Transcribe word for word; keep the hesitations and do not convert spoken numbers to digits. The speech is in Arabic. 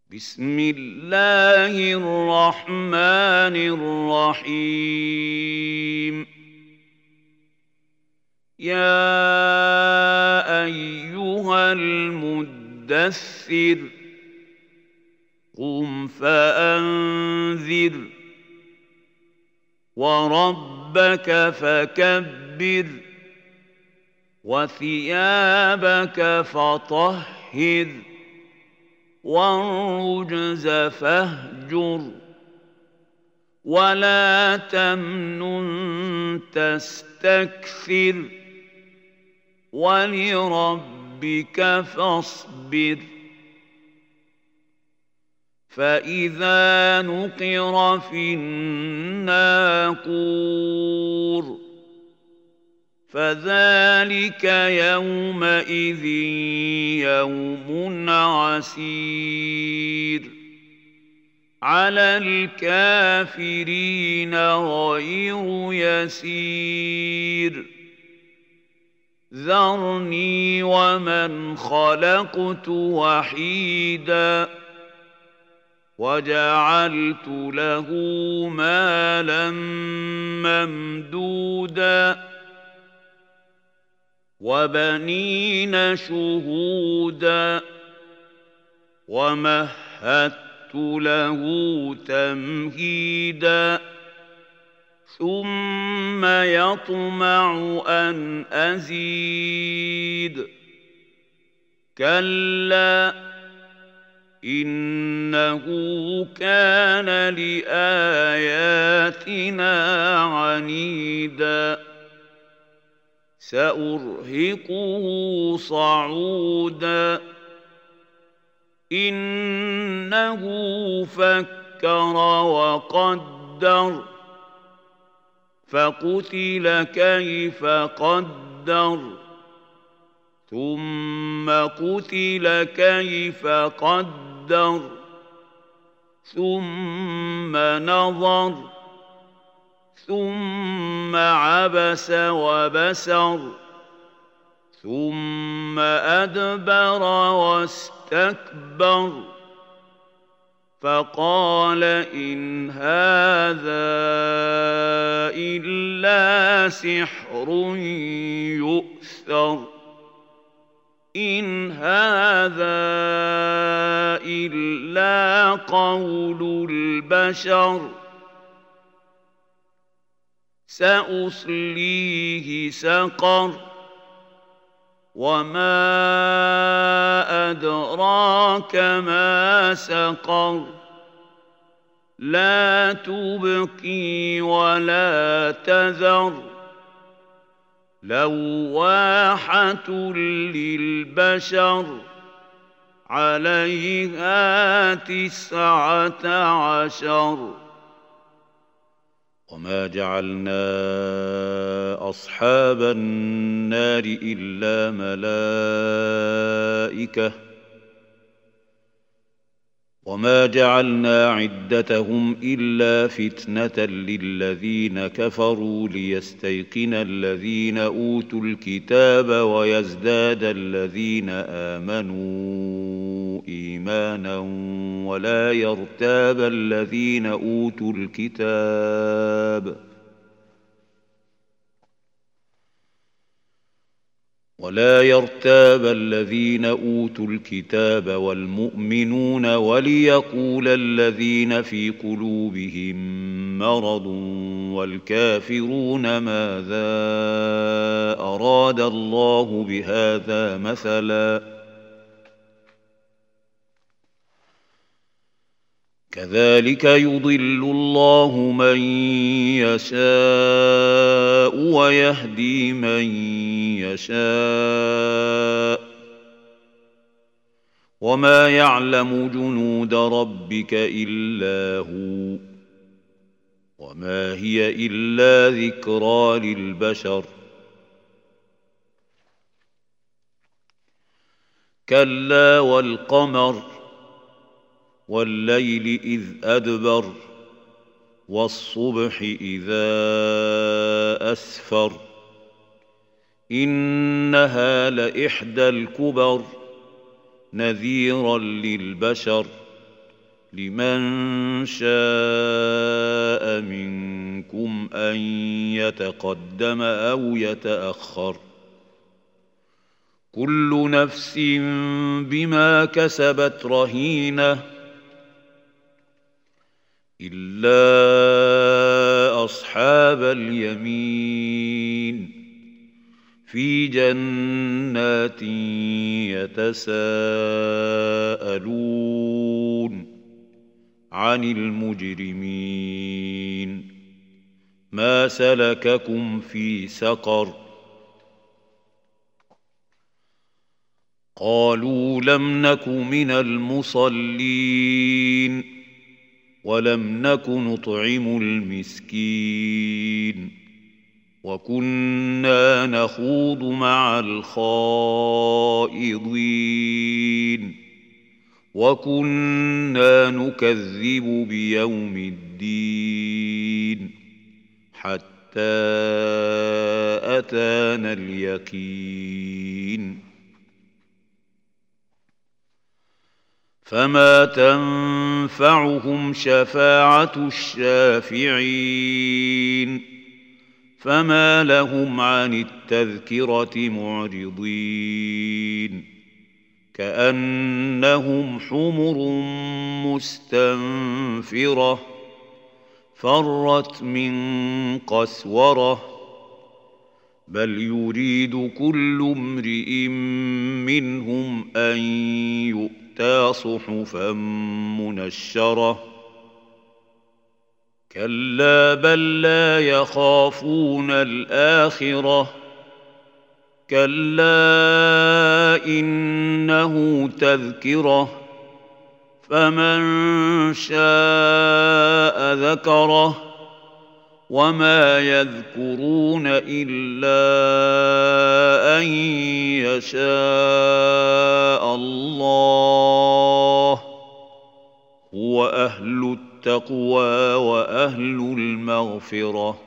بسم الله الرحمن الرحيم. يا أيها المدثر قم فأنذر وربك فكبر وثيابك فطهر والرجز فاهجر ولا تمنن تستكثر ولربك فاصبر. فإذا نقر في الناقور فذلك يومئذ يوم عسير على الكافرين غير يسير. ذرني ومن خلقت وحيدا وجعلت له مالا ممدودا وبنين شهودا ومهدت له تمهيدا ثم يطمع أن أزيد. كلا إنه كان لآياتنا عنيدا سأرهقه صعودا إنه فكر وقدر فقتل كيف قدر ثم قتل كيف قدر ثم نظر ثم عبس وبسر ثم أدبر واستكبر فقال إن هذا إلا سحر يؤثر إن هذا إلا قول البشر سأصليه سقر وما أدراك ما سقر لا تبقي ولا تذر لواحة للبشر عليها تسعة عشر. وما جعلنا أصحاب النار إلا ملائكة وما جعلنا عدتهم إلا فتنة للذين كفروا ليستيقن الذين أوتوا الكتاب ويزداد الذين آمنوا إيمانا ولا يرتاب الذين أوتوا الكتاب ولا يرتاب الذين أوتوا الكتاب والمؤمنون وليقول الذين في قلوبهم مرض والكافرون ماذا أراد الله بهذا مثلا كذلك يضل الله من يشاء ويهدي من يشاء وما يعلم جنود ربك إلا هو وما هي إلا ذكرى للبشر. كلا والقمر والليل إذ أدبر والصبح إذا أسفر إنها لإحدى الكبر نذيرا للبشر لمن شاء منكم أن يتقدم أو يتأخر كل نفس بما كسبت رهينة إلا أصحاب اليمين في جنات يتساءلون عن المجرمين ما سلككم في سقر قالوا لم نك من المصلين ولم نك نطعم المسكين وكنا نخوض مع الخائضين وكنا نكذب بيوم الدين حتى أتانا اليقين فما تنفعهم شفاعة الشافعين فما لهم عن التذكرة معرضين كأنهم حمر مستنفرة فرت من قسورة بل يريد كل امرئ منهم أن يؤتى صحفا منشرة كلا بل لا يخافون الآخرة كلا إنه تذكرة فمن شاء ذكره وما يذكرون إلا أن يشاء الله هو أهل التقوى وأهل المغفرة